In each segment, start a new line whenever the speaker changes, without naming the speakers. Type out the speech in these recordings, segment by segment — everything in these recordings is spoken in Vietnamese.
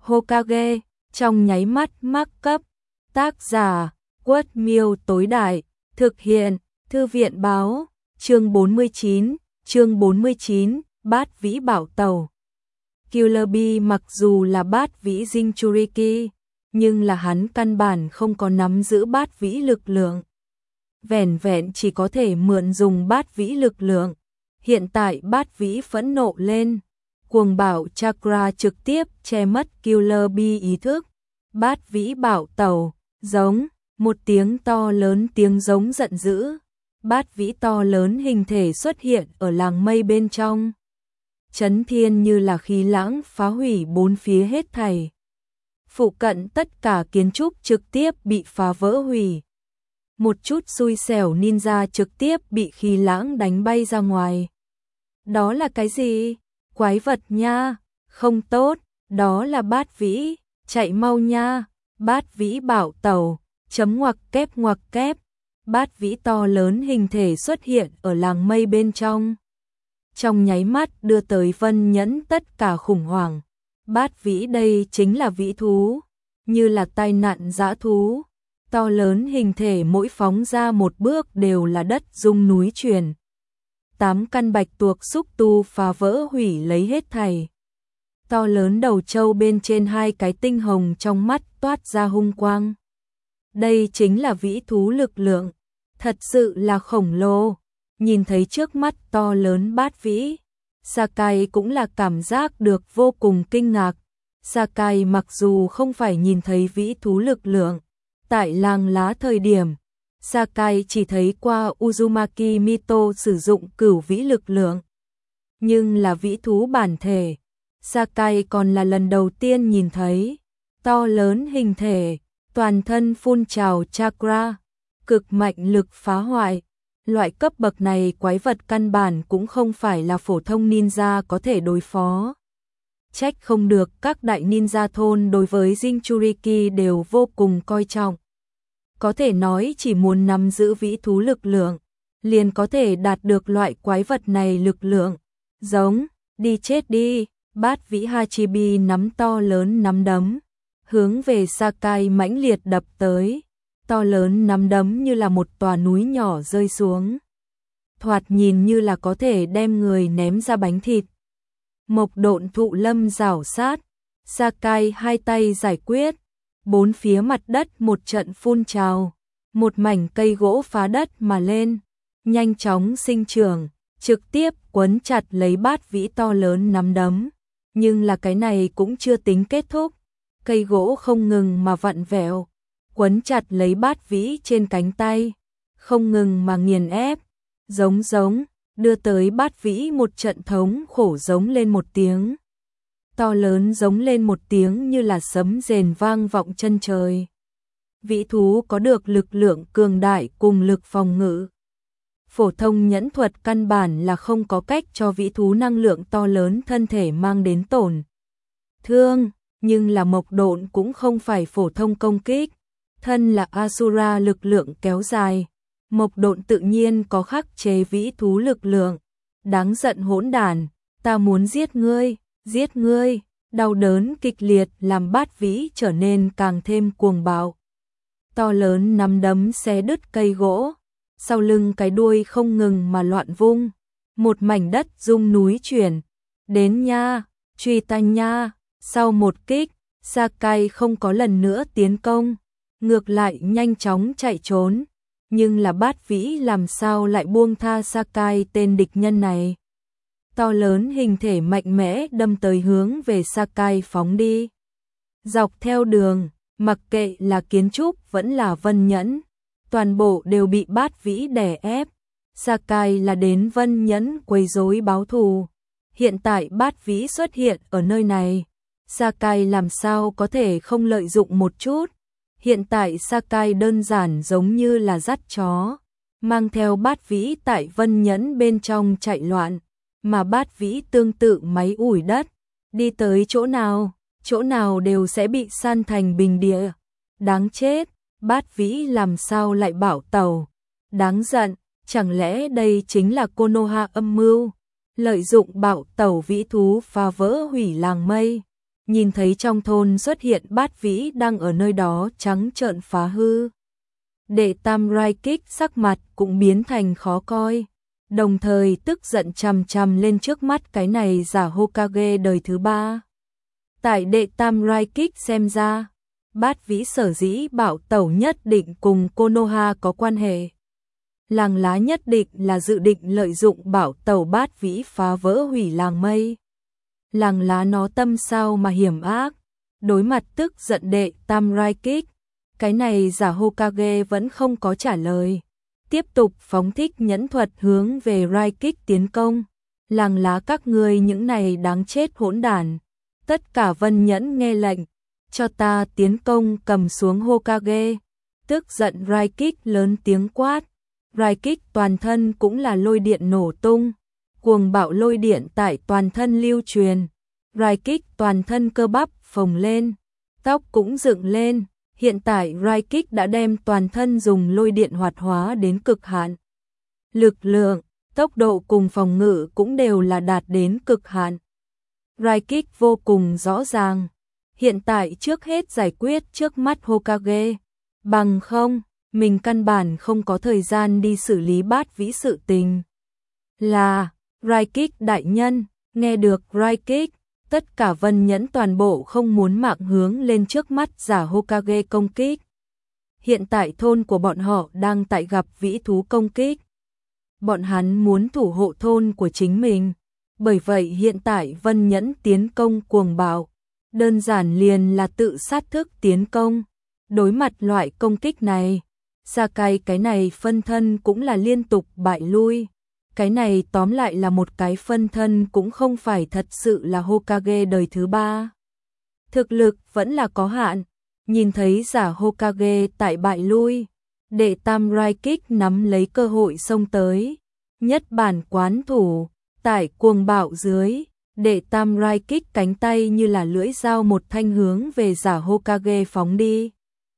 Hokage, trong nháy mắt mắc cấp. Tác giả, Quất Miêu tối đại, thực hiện, Thư viện báo, chương 49, Bát Vĩ Bảo Tàu. Killer Bee mặc dù là Bát Vĩ Jinchuriki, nhưng là hắn căn bản không có nắm giữ Bát Vĩ lực lượng. Vẻn vẹn chỉ có thể mượn dùng Bát Vĩ lực lượng. Hiện tại Bát Vĩ phẫn nộ lên, cuồng bạo chakra trực tiếp che mất Killer Bee ý thức. Bát Vĩ Bảo Tàu, giống, một tiếng to lớn tiếng giống giận dữ. Bát Vĩ to lớn hình thể xuất hiện ở làng mây bên trong. Chấn thiên như là khí lãng phá hủy bốn phía hết thảy. Phụ cận tất cả kiến trúc trực tiếp bị phá vỡ hủy. Một chút xui xẻo ninja trực tiếp bị khí lãng đánh bay ra ngoài. Đó là cái gì? Quái vật nha, không tốt, đó là Bát Vĩ, chạy mau nha. Bát Vĩ Bảo Tàu, chấm ngoặc kép. Bát Vĩ to lớn hình thể xuất hiện ở làng mây bên trong. Trong nháy mắt đưa tới Vân Nhẫn tất cả khủng hoảng. Bát Vĩ đây chính là vĩ thú, như là tai nạn dã thú. To lớn hình thể mỗi phóng ra một bước đều là đất rung núi chuyển. 8 căn bạch tuộc xúc tu phá vỡ hủy lấy hết thảy. To lớn đầu trâu bên trên 2 cái tinh hồng trong mắt toát ra hung quang. Đây chính là vĩ thú lực lượng, thật sự là khổng lồ. Nhìn thấy trước mắt to lớn Bát Vĩ, Sakai cũng là cảm giác được vô cùng kinh ngạc. Sakai mặc dù không phải nhìn thấy vĩ thú lực lượng, tại làng lá thời điểm, Sakai chỉ thấy qua Uzumaki Mito sử dụng cửu vĩ lực lượng. Nhưng là vĩ thú bản thể, Sakai còn là lần đầu tiên nhìn thấy. To lớn hình thể, toàn thân phun trào chakra, cực mạnh lực phá hoại. Loại cấp bậc này quái vật căn bản cũng không phải là phổ thông ninja có thể đối phó. Trách không được các đại ninja thôn đối với Jinchuriki đều vô cùng coi trọng. Có thể nói chỉ muốn nắm giữ vĩ thú lực lượng, liền có thể đạt được loại quái vật này lực lượng. Giống, đi chết đi. Bát Vĩ Hachibi nắm to lớn nắm đấm, hướng về Sakai mãnh liệt đập tới. To lớn nắm đấm như là một tòa núi nhỏ rơi xuống. Thoạt nhìn như là có thể đem người ném ra bánh thịt. Mộc Độn Thụ Lâm rảo sát, Sakai 2 tay giải quyết. Bốn phía mặt đất một trận phun trào, một mảnh cây gỗ phá đất mà lên, nhanh chóng sinh trưởng, trực tiếp quấn chặt lấy Bát Vĩ to lớn nắm đấm. Nhưng là cái này cũng chưa tính kết thúc, cây gỗ không ngừng mà vặn vẹo, quấn chặt lấy Bát Vĩ trên cánh tay, không ngừng mà nghiền ép, giống, đưa tới Bát Vĩ một trận thống khổ giống lên một tiếng. To lớn giống lên một tiếng như là sấm rền vang vọng chân trời. Vĩ thú có được lực lượng cường đại cùng lực phòng ngự. Phổ thông nhẫn thuật căn bản là không có cách cho vĩ thú năng lượng to lớn thân thể mang đến tổn thương, nhưng là Mộc Độn cũng không phải phổ thông công kích. Thân là Asura lực lượng kéo dài, Mộc Độn tự nhiên có khắc chế vĩ thú lực lượng. Đáng giận hỗn đản, ta muốn giết ngươi. Đau đớn kịch liệt làm Bát Vĩ trở nên càng thêm cuồng bạo. To lớn nắm đấm xé đứt cây gỗ, sau lưng cái đuôi không ngừng mà loạn vung, một mảnh đất rung núi chuyển. Đến nha, truy ta nha. Sau một kích, Sakai không có lần nữa tiến công, ngược lại nhanh chóng chạy trốn. Nhưng là Bát Vĩ làm sao lại buông tha Sakai tên địch nhân này. To lớn hình thể mạnh mẽ đâm tới hướng về Sakai phóng đi. Dọc theo đường, mặc kệ là kiến trúc vẫn là Vân Nhẫn, toàn bộ đều bị Bát Vĩ đè ép. Sakai là đến Vân Nhẫn quấy rối báo thù. Hiện tại Bát Vĩ xuất hiện ở nơi này, Sakai làm sao có thể không lợi dụng một chút. Hiện tại Sakai đơn giản giống như là dắt chó, mang theo Bát Vĩ tại Vân Nhẫn bên trong chạy loạn. Mà Bát Vĩ tương tự máy ủi đất, đi tới chỗ nào đều sẽ bị san thành bình địa. Đáng chết, Bát Vĩ làm sao lại bảo tàu. Đáng giận, chẳng lẽ đây chính là Konoha âm mưu, lợi dụng bạo tàu vĩ thú phá vỡ hủy làng mây. nhìn thấy trong thôn xuất hiện Bát Vĩ đang ở nơi đó trắng trợn phá hư. Đệ Tam Rai Kích sắc mặt cũng biến thành khó coi, đồng thời tức giận chằm chằm lên trước mắt cái này giả Hokage đời thứ 3. Tại Đệ Tam Rai Kích xem ra, Bát Vĩ sở dĩ bạo tẩu nhất định cùng Konoha có quan hệ. Làng Lá nhất định là dự định lợi dụng bạo tẩu Bát Vĩ phá vỡ hủy làng Mây. Làng Lá nó tâm sao mà hiểm ác, đối mặt tức giận Đệ Tam Rai Kích, cái này giả Hokage vẫn không có trả lời, tiếp tục phóng thích nhẫn thuật hướng về Rai Kích tiến công. Làng Lá các ngươi những này đáng chết hỗn đản, tất cả Vân Nhẫn nghe lệnh, cho ta tiến công cầm xuống Hokage. Tức giận Rai Kích lớn tiếng quát, Rai Kích toàn thân cũng là lôi điện nổ tung, cuồng bạo lôi điện tại toàn thân lưu truyền. Rai Kích toàn thân cơ bắp phồng lên, tóc cũng dựng lên. Hiện tại Rai Kích đã đem toàn thân dùng lôi điện hoạt hóa đến cực hạn. Lực lượng, tốc độ cùng phòng ngự cũng đều là đạt đến cực hạn. Rai Kích vô cùng rõ ràng, hiện tại trước hết giải quyết trước mắt Hokage, bằng không, mình căn bản không có thời gian đi xử lý Bát Vĩ sự tình. Là, Rai Kích đại nhân, nghe được Rai Kích, tất cả Vân Nhẫn toàn bộ không muốn mạng hướng lên trước mắt giả Hokage công kích. Hiện tại thôn của bọn họ đang tại gặp vĩ thú công kích. Bọn hắn muốn thủ hộ thôn của chính mình, bởi vậy hiện tại Vân Nhẫn tiến công cuồng bạo, đơn giản liền là tự sát thức tiến công. Đối mặt loại công kích này, Sakai cái này phân thân cũng là liên tục bại lui. Cái này tóm lại là một cái phân thân cũng không phải thật sự là Hokage đời thứ 3. Thực lực vẫn là có hạn, nhìn thấy giả Hokage tại bại lui, Đệ Tam Rai Kích nắm lấy cơ hội xông tới, nhất bản quán thủ, tại cuồng bạo dưới, Đệ Tam Rai Kích cánh tay như là lưỡi dao một thanh hướng về giả Hokage phóng đi.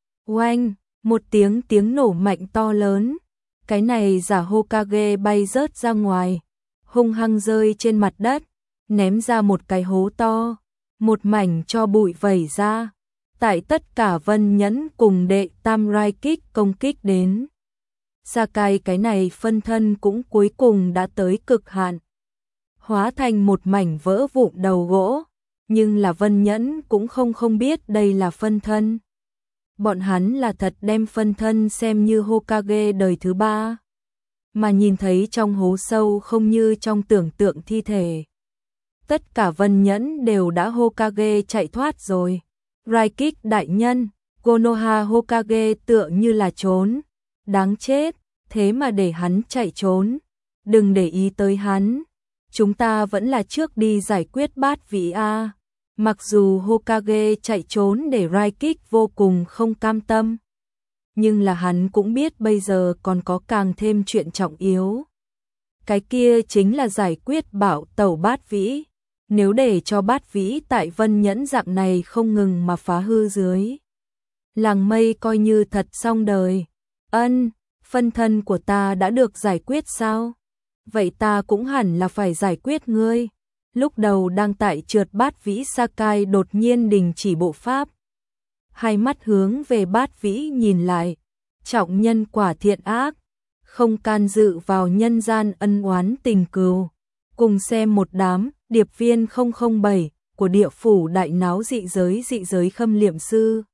Oanh, một tiếng nổ mạnh to lớn. Cái này giả Hokage bay rớt ra ngoài, hung hăng rơi trên mặt đất, ném ra một cái hố to, một mảnh cho bụi vẩy ra. Tại tất cả Vân Nhẫn cùng Đệ Tam Rai Kích công kích đến, Sakai cái này phân thân cũng cuối cùng đã tới cực hạn, hóa thành một mảnh vỡ vụn đầu gỗ, nhưng là Vân Nhẫn cũng không biết đây là phân thân. Bọn hắn là thật đem phân thân xem như Hokage đời thứ 3, mà nhìn thấy trong hố sâu không như trong tưởng tượng thi thể. Tất cả Vân Nhẫn đều đã Hokage chạy thoát rồi. Rai Kích đại nhân, Konoha Hokage tựa như là trốn, đáng chết, thế mà để hắn chạy trốn, đừng để ý tới hắn, chúng ta vẫn là trước đi giải quyết Bát Vĩ a. Mặc dù Hokage chạy trốn để Rai Kích vô cùng không cam tâm, nhưng là hắn cũng biết bây giờ còn có càng thêm chuyện trọng yếu. Cái kia chính là giải quyết bạo tẩu Bát Vĩ. Nếu để cho Bát Vĩ tại Vân Nhẫn dạng này không ngừng mà phá hư dưới, làng Mây coi như thật xong đời. Ân, phân thân của ta đã được giải quyết sao? Vậy ta cũng hẳn là phải giải quyết ngươi. Lúc đầu đang tại trượt Bát Vĩ Sakai đột nhiên đình chỉ bộ pháp. Hai mắt hướng về Bát Vĩ nhìn lại, trọng nhân quả thiện ác, không can dự vào nhân gian ân oán tình cừu. Cùng xem một đám điệp viên 007 của địa phủ đại náo dị giới khâm liệm sư.